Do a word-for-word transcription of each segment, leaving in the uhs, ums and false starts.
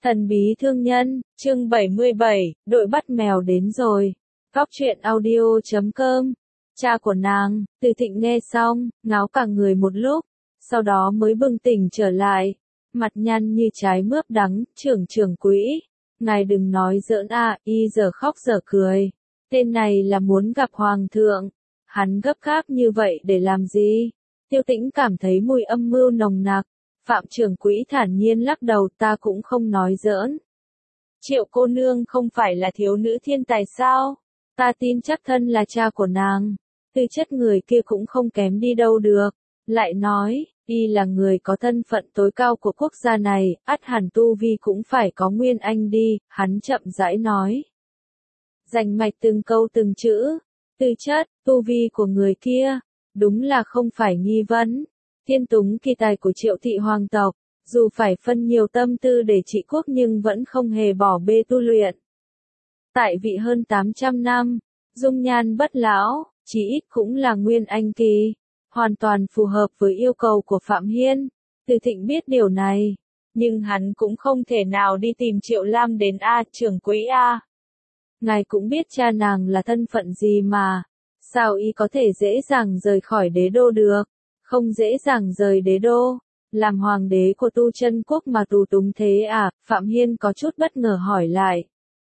Thần bí thương nhân, chương bảy mươi bảy, đội bắt mèo đến rồi. Góc truyện audio chấm com. Cha của nàng, Từ Thịnh nghe xong, ngáo cả người một lúc, sau đó mới bừng tỉnh trở lại. Mặt nhăn như trái mướp đắng, trưởng trưởng quỹ. Ngài đừng nói giỡn à, y giờ khóc giờ cười. Tên này là muốn gặp hoàng thượng. Hắn gấp gáp như vậy để làm gì? Tiêu Tĩnh cảm thấy mùi âm mưu nồng nặc. Phạm trưởng quỹ thản nhiên lắc đầu, ta cũng không nói giỡn. Triệu cô nương không phải là thiếu nữ thiên tài sao? Ta tin chắc thân là cha của nàng. Tư chất người kia cũng không kém đi đâu được. Lại nói, y là người có thân phận tối cao của quốc gia này, ắt hẳn tu vi cũng phải có nguyên anh đi, hắn chậm rãi nói. Rành mạch từng câu từng chữ, tư chất, tu vi của người kia, đúng là không phải nghi vấn. Thiên túng kỳ tài của Triệu thị hoàng tộc, dù phải phân nhiều tâm tư để trị quốc nhưng vẫn không hề bỏ bê tu luyện. Tại vị hơn tám trăm năm, dung nhan bất lão, chỉ ít cũng là nguyên anh kỳ, hoàn toàn phù hợp với yêu cầu của Phạm Hiên. Từ Thịnh biết điều này, nhưng hắn cũng không thể nào đi tìm Triệu Lam đến A, trưởng quỹ A. Ngài cũng biết cha nàng là thân phận gì mà, sao y có thể dễ dàng rời khỏi đế đô được? Không dễ dàng rời đế đô, làm hoàng đế của Tu Chân quốc mà tù túng thế à? Phạm Hiên có chút bất ngờ hỏi lại.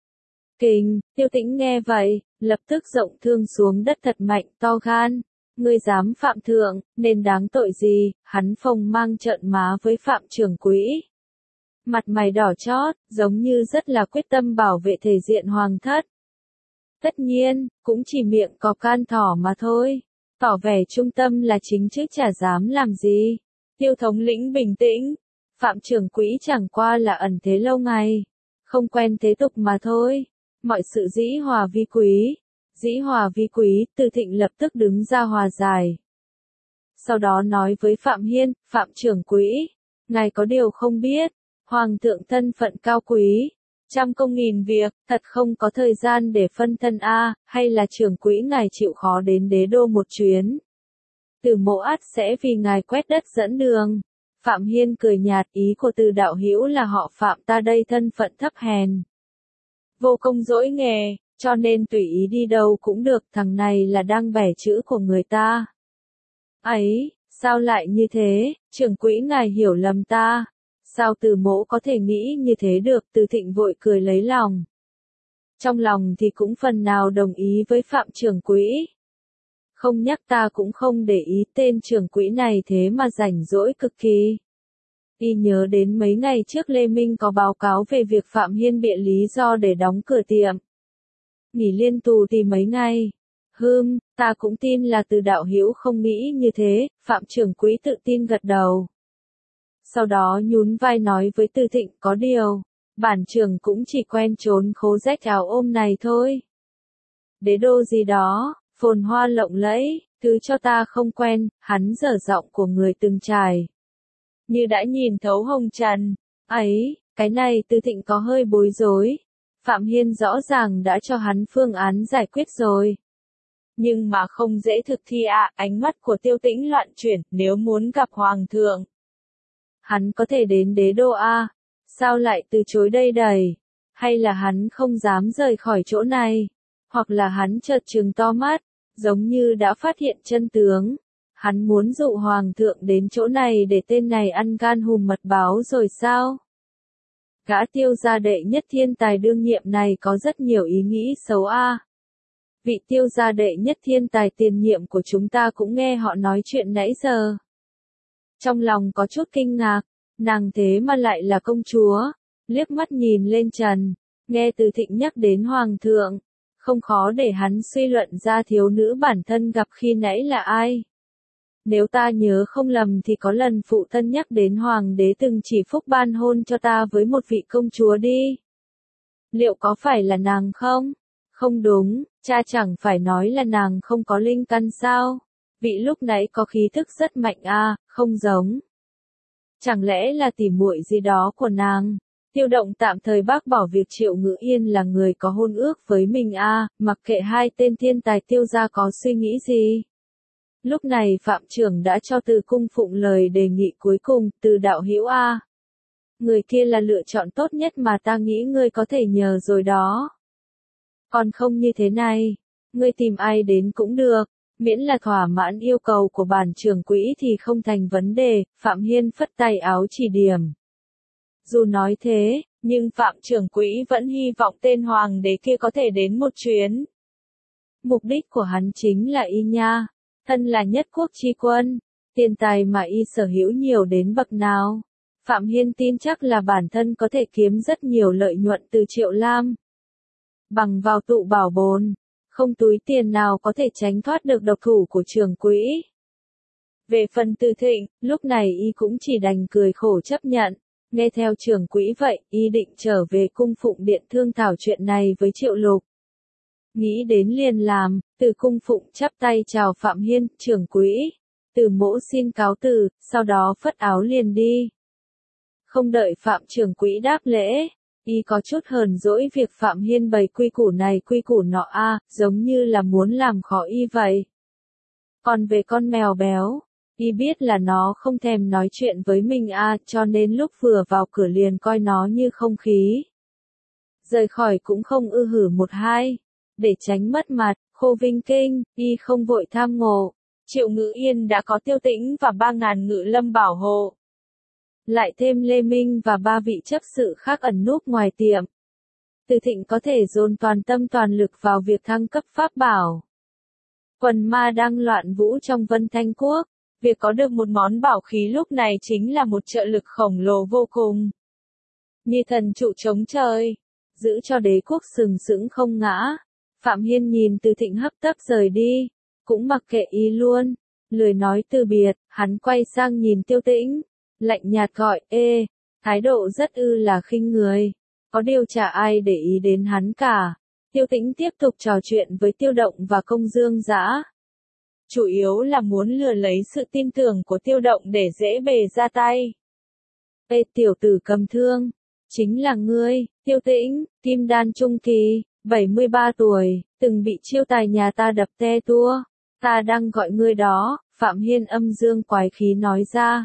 Kình, Tiêu Tĩnh nghe vậy, lập tức rộng thương xuống đất thật mạnh, to gan. Ngươi dám phạm thượng, nên đáng tội gì? Hắn phồng mang trợn má với Phạm trưởng quỹ. Mặt mày đỏ chót, giống như rất là quyết tâm bảo vệ thể diện hoàng thất. Tất nhiên, cũng chỉ miệng có can thỏ mà thôi. Tỏ vẻ trung tâm là chính chứ chả dám làm gì. Tiêu thống lĩnh bình tĩnh. Phạm trưởng quỹ chẳng qua là ẩn thế lâu ngày. Không quen thế tục mà thôi. Mọi sự dĩ hòa vi quý. Dĩ hòa vi quý, Từ Thịnh lập tức đứng ra hòa giải. Sau đó nói với Phạm Hiên, Phạm trưởng quỹ. Ngài có điều không biết. Hoàng thượng thân phận cao quý. Trăm công nghìn việc, thật không có thời gian để phân thân a, hay là trưởng quỹ ngài chịu khó đến đế đô một chuyến. Từ Mộ ắt sẽ vì ngài quét đất dẫn đường. Phạm Hiên cười nhạt, ý của Từ đạo hữu là họ Phạm ta đây thân phận thấp hèn. Vô công dỗi nghề, cho nên tùy ý đi đâu cũng được, thằng này là đang bẻ chữ của người ta. Ấy, sao lại như thế, trưởng quỹ ngài hiểu lầm ta. Sao Từ Mỗ có thể nghĩ như thế được? Từ Thịnh vội cười lấy lòng. Trong lòng thì cũng phần nào đồng ý với Phạm trưởng quỹ. Không nhắc ta cũng không để ý, tên trưởng quỹ này thế mà rảnh rỗi cực kỳ. Y nhớ đến mấy ngày trước Lê Minh có báo cáo về việc Phạm Hiên bịa lý do để đóng cửa tiệm. Nghỉ liên tù thì mấy ngày. Hừm, ta cũng tin là Từ đạo hữu không nghĩ như thế, Phạm trưởng quỹ tự tin gật đầu. Sau đó nhún vai nói với Từ Thịnh, có điều, bản trưởng cũng chỉ quen trốn khố rách áo ôm này thôi. Đế đô gì đó, phồn hoa lộng lẫy, thứ cho ta không quen, hắn dở giọng của người từng trải. Như đã nhìn thấu hồng trần, ấy, cái này Từ Thịnh có hơi bối rối. Phạm Hiên rõ ràng đã cho hắn phương án giải quyết rồi. Nhưng mà không dễ thực thi ạ, à, ánh mắt của Tiêu Tĩnh loạn chuyển, nếu muốn gặp hoàng thượng. Hắn có thể đến đế đô A, sao lại từ chối đây đầy? Hay là hắn không dám rời khỏi chỗ này? Hoặc là hắn chợt trừng to mắt, giống như đã phát hiện chân tướng. Hắn muốn dụ hoàng thượng đến chỗ này để tên này ăn gan hùm mật báo rồi sao? Gã Tiêu gia đệ nhất thiên tài đương nhiệm này có rất nhiều ý nghĩ xấu a. Vị Tiêu gia đệ nhất thiên tài tiền nhiệm của chúng ta cũng nghe họ nói chuyện nãy giờ. Trong lòng có chút kinh ngạc, nàng thế mà lại là công chúa, liếc mắt nhìn lên trần, nghe Từ Thịnh nhắc đến hoàng thượng, không khó để hắn suy luận ra thiếu nữ bản thân gặp khi nãy là ai. Nếu ta nhớ không lầm thì có lần phụ thân nhắc đến hoàng đế từng chỉ phúc ban hôn cho ta với một vị công chúa đi. Liệu có phải là nàng không? Không đúng, cha chẳng phải nói là nàng không có linh căn sao? Vị lúc nãy có khí thức rất mạnh a, à, không giống. Chẳng lẽ là tỉ muội gì đó của nàng? Tiêu Động tạm thời bác bỏ việc Triệu Ngữ Yên là người có hôn ước với mình a, à, mặc kệ hai tên thiên tài Tiêu gia có suy nghĩ gì. Lúc này Phạm trưởng đã cho Từ cung phụng lời đề nghị cuối cùng, Từ đạo hữu a. người kia là lựa chọn tốt nhất mà ta nghĩ ngươi có thể nhờ rồi đó. Còn không như thế này, ngươi tìm ai đến cũng được, miễn là thỏa mãn yêu cầu của bản trưởng quỹ thì không thành vấn đề, Phạm Hiên phất tay áo chỉ điểm. Dù nói thế, nhưng Phạm trưởng quỹ vẫn hy vọng tên hoàng đế kia có thể đến một chuyến. Mục đích của hắn chính là y nha, thân là nhất quốc chi quân, tiền tài mà y sở hữu nhiều đến bậc nào. Phạm Hiên tin chắc là bản thân có thể kiếm rất nhiều lợi nhuận từ Triệu Lam. Bằng vào tụ bảo bồn, không túi tiền nào có thể tránh thoát được độc thủ của trưởng quỹ. Về phần Từ Thịnh, lúc này y cũng chỉ đành cười khổ chấp nhận, nghe theo trưởng quỹ vậy, y định trở về cung phụng điện thương thảo chuyện này với Triệu Lục. Nghĩ đến liền làm, Từ cung phụng chắp tay chào Phạm Hiên, trưởng quỹ. Từ mỗ xin cáo từ, sau đó phất áo liền đi. Không đợi Phạm trưởng quỹ đáp lễ, y có chút hờn dỗi việc Phạm Hiên bày quy củ này quy củ nọ a, giống như là muốn làm khó y vậy. Còn về con mèo béo, y biết là nó không thèm nói chuyện với mình a, cho nên lúc vừa vào cửa liền coi nó như không khí. Rời khỏi cũng không ư hử một hai, để tránh mất mặt, Khô Vinh Kinh, y không vội tham ngộ. Triệu Ngữ Yên đã có Tiêu Tĩnh và ba ngàn ngự lâm bảo hộ. Lại thêm Lê Minh và ba vị chấp sự khác ẩn núp ngoài tiệm. Từ Thịnh có thể dồn toàn tâm toàn lực vào việc thăng cấp pháp bảo. Quần ma đang loạn vũ trong Vân Thanh Quốc, việc có được một món bảo khí lúc này chính là một trợ lực khổng lồ vô cùng. Như thần trụ chống trời, giữ cho đế quốc sừng sững không ngã. Phạm Hiên nhìn Từ Thịnh hấp tấp rời đi, cũng mặc kệ ý luôn, lười nói từ biệt, hắn quay sang nhìn Tiêu Tĩnh, lạnh nhạt gọi, ê, thái độ rất ư là khinh người, có điều chả ai để ý đến hắn cả. Tiêu Tĩnh tiếp tục trò chuyện với Tiêu Động và Công Dương Dã. Chủ yếu là muốn lừa lấy sự tin tưởng của Tiêu Động để dễ bề ra tay. Ê tiểu tử cầm thương, chính là ngươi, Tiêu Tĩnh, kim đan trung kỳ, bảy mươi ba tuổi, từng bị chiêu tài nhà ta đập te tua. Ta đang gọi ngươi đó, Phạm Hiên âm dương quái khí nói ra.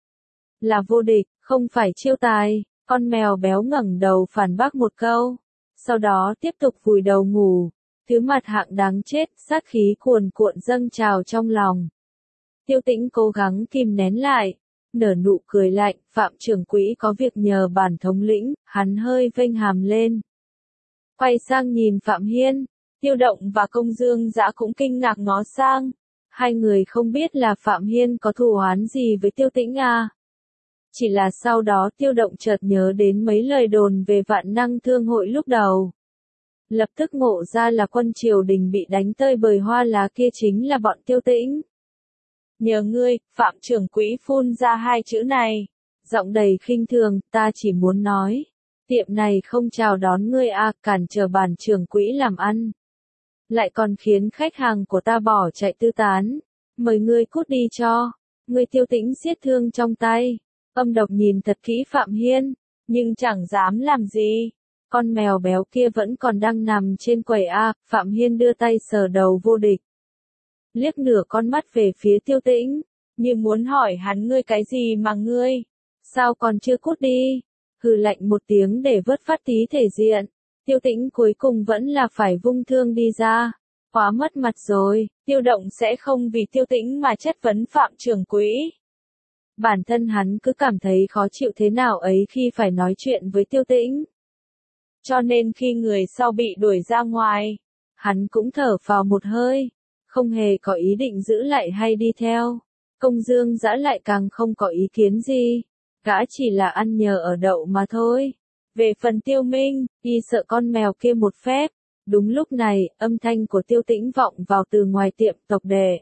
Là vô địch, không phải chiêu tài, con mèo béo ngẩng đầu phản bác một câu. Sau đó tiếp tục vùi đầu ngủ, thứ mặt hạng đáng chết, sát khí cuồn cuộn dâng trào trong lòng. Tiêu Tĩnh cố gắng kìm nén lại, nở nụ cười lạnh, Phạm trưởng quỹ có việc nhờ bản thống lĩnh, hắn hơi vênh hàm lên. Quay sang nhìn Phạm Hiên, Tiêu Động và Công Dương Dã cũng kinh ngạc ngó sang. Hai người không biết là Phạm Hiên có thù oán gì với Tiêu Tĩnh à. Chỉ là sau đó Tiêu Động chợt nhớ đến mấy lời đồn về Vạn Năng Thương hội lúc đầu. Lập tức ngộ ra là quân triều đình bị đánh tơi bời hoa lá kia chính là bọn Tiêu Tĩnh. Nhờ ngươi, Phạm trưởng quỹ phun ra hai chữ này, giọng đầy khinh thường, ta chỉ muốn nói. Tiệm này không chào đón ngươi a, cản trở bản trưởng quỹ làm ăn. Lại còn khiến khách hàng của ta bỏ chạy tư tán. Mời ngươi cút đi cho. Ngươi Tiêu Tĩnh siết thương trong tay. Âm độc nhìn thật kỹ Phạm Hiên, nhưng chẳng dám làm gì. Con mèo béo kia vẫn còn đang nằm trên quầy a, Phạm Hiên đưa tay sờ đầu vô địch. Liếc nửa con mắt về phía Tiêu Tĩnh, như muốn hỏi hắn ngươi cái gì mà ngươi, sao còn chưa cút đi. Hừ lạnh một tiếng để vớt phát tí thể diện, Tiêu Tĩnh cuối cùng vẫn là phải vung thương đi ra. Quá mất mặt rồi, Tiêu Động sẽ không vì Tiêu Tĩnh mà chất vấn Phạm trưởng quỹ. Bản thân hắn cứ cảm thấy khó chịu thế nào ấy khi phải nói chuyện với Tiêu Tĩnh. Cho nên khi người sau bị đuổi ra ngoài, hắn cũng thở phào một hơi, không hề có ý định giữ lại hay đi theo. Công Dương Dã lại càng không có ý kiến gì. Gã chỉ là ăn nhờ ở đậu mà thôi. Về phần Tiêu Minh, y sợ con mèo kia một phép. Đúng lúc này, âm thanh của Tiêu Tĩnh vọng vào từ ngoài tiệm tộc đệ.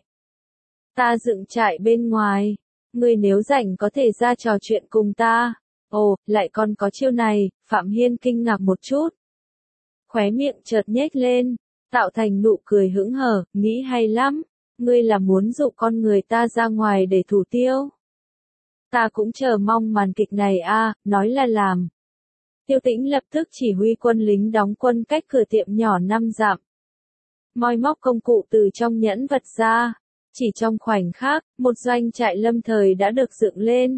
Ta dựng trại bên ngoài. Ngươi nếu rảnh có thể ra trò chuyện cùng ta. Ồ, lại còn có chiêu này, Phạm Hiên kinh ngạc một chút. Khóe miệng chợt nhếch lên, tạo thành nụ cười hững hờ, nghĩ hay lắm. Ngươi là muốn dụ con người ta ra ngoài để thủ tiêu. Ta cũng chờ mong màn kịch này a, nói là làm. Tiêu Tĩnh lập tức chỉ huy quân lính đóng quân cách cửa tiệm nhỏ năm dặm. Moi móc công cụ từ trong nhẫn vật ra. Chỉ trong khoảnh khắc, một doanh trại lâm thời đã được dựng lên.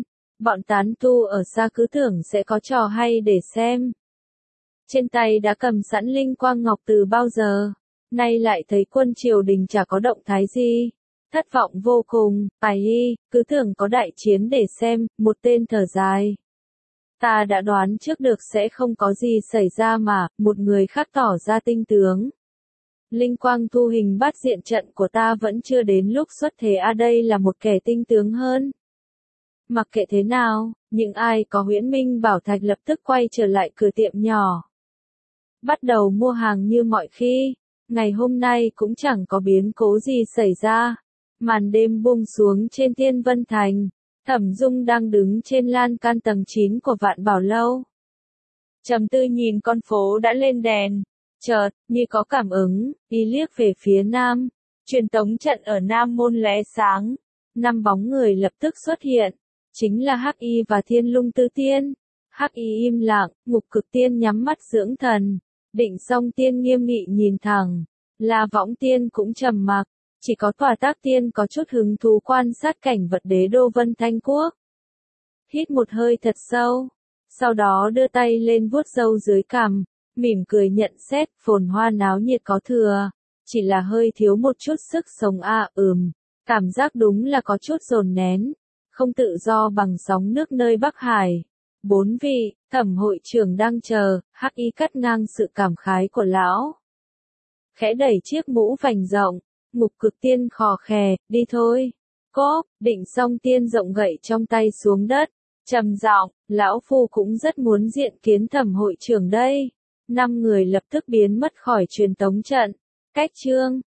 Bọn tán tu ở xa cứ tưởng sẽ có trò hay để xem. Trên tay đã cầm sẵn linh quang ngọc từ bao giờ, nay lại thấy quân triều đình chả có động thái gì. Thất vọng vô cùng, ai hi, cứ tưởng có đại chiến để xem, một tên thở dài. Ta đã đoán trước được sẽ không có gì xảy ra mà, một người khác tỏ ra tinh tướng. Linh quang thu hình bát diện trận của ta vẫn chưa đến lúc xuất thế à, đây là một kẻ tinh tướng hơn. Mặc kệ thế nào, những ai có huyễn minh bảo thạch lập tức quay trở lại cửa tiệm nhỏ. Bắt đầu mua hàng như mọi khi, ngày hôm nay cũng chẳng có biến cố gì xảy ra. Màn đêm buông xuống trên Thiên Vân Thành, Thẩm Dung đang đứng trên lan can tầng chín của Vạn Bảo Lâu. Trầm tư nhìn con phố đã lên đèn, chợt, như có cảm ứng, đi liếc về phía nam, truyền tống trận ở Nam Môn lóe sáng, năm bóng người lập tức xuất hiện, chính là Hắc Y và Thiên Lung Tư Tiên. Hắc Y im lặng, Ngục Cực Tiên nhắm mắt dưỡng thần, Định Song Tiên nghiêm nghị nhìn thẳng, La Võng Tiên cũng trầm mặc. Chỉ có Tòa Tác Tiên có chút hứng thú quan sát cảnh vật đế đô Vân Thanh Quốc. Hít một hơi thật sâu, sau đó đưa tay lên vuốt râu dưới cằm, mỉm cười nhận xét, phồn hoa náo nhiệt có thừa, chỉ là hơi thiếu một chút sức sống à, ừm, cảm giác đúng là có chút dồn nén, không tự do bằng sóng nước nơi Bắc Hải. Bốn vị, Thẩm hội trưởng đang chờ, Hắc Y cắt ngang sự cảm khái của lão. Khẽ đẩy chiếc mũ vành rộng. Ngục Cực Tiên khò khè, đi thôi. Cốp, Định Song Tiên rộng gậy trong tay xuống đất, trầm giọng, lão phu cũng rất muốn diện kiến Thẩm hội trưởng đây. Năm người lập tức biến mất khỏi truyền tống trận. Cách chương